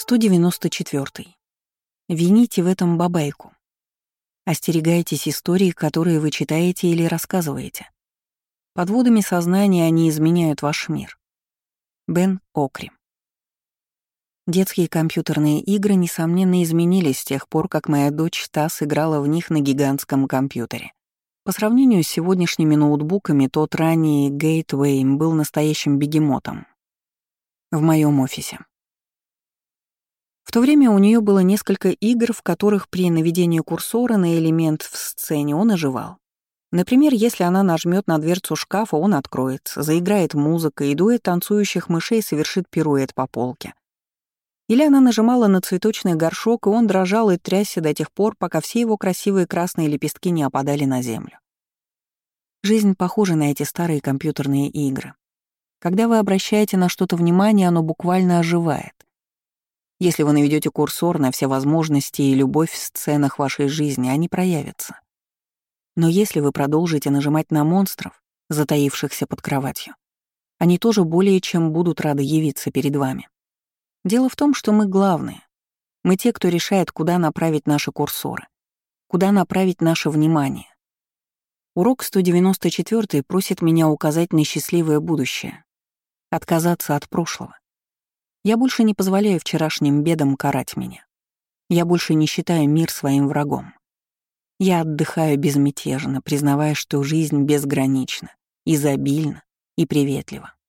194. Вините в этом бабайку. Остерегайтесь историй, которые вы читаете или рассказываете. Подводами сознания они изменяют ваш мир. Бен Окри. Детские компьютерные игры, несомненно, изменились с тех пор, как моя дочь Тасс играла в них на гигантском компьютере. По сравнению с сегодняшними ноутбуками, тот ранний Gateway был настоящим бегемотом в моем офисе. В то время у нее было несколько игр, в которых при наведении курсора на элемент в сцене он оживал. Например, если она нажмет на дверцу шкафа, он откроется, заиграет музыка, и дуэт танцующих мышей совершит пируэт по полке. Или она нажимала на цветочный горшок, и он дрожал и трясся до тех пор, пока все его красивые красные лепестки не опадали на землю. Жизнь похожа на эти старые компьютерные игры. Когда вы обращаете на что-то внимание, оно буквально оживает. Если вы наведете курсор на все возможности и любовь в сценах вашей жизни, они проявятся. Но если вы продолжите нажимать на монстров, затаившихся под кроватью, они тоже более чем будут рады явиться перед вами. Дело в том, что мы главные. Мы те, кто решает, куда направить наши курсоры, куда направить наше внимание. Урок 194 просит меня указать на счастливое будущее, отказаться от прошлого. Я больше не позволяю вчерашним бедам карать меня. Я больше не считаю мир своим врагом. Я отдыхаю безмятежно, признавая, что жизнь безгранична, изобильна и приветлива.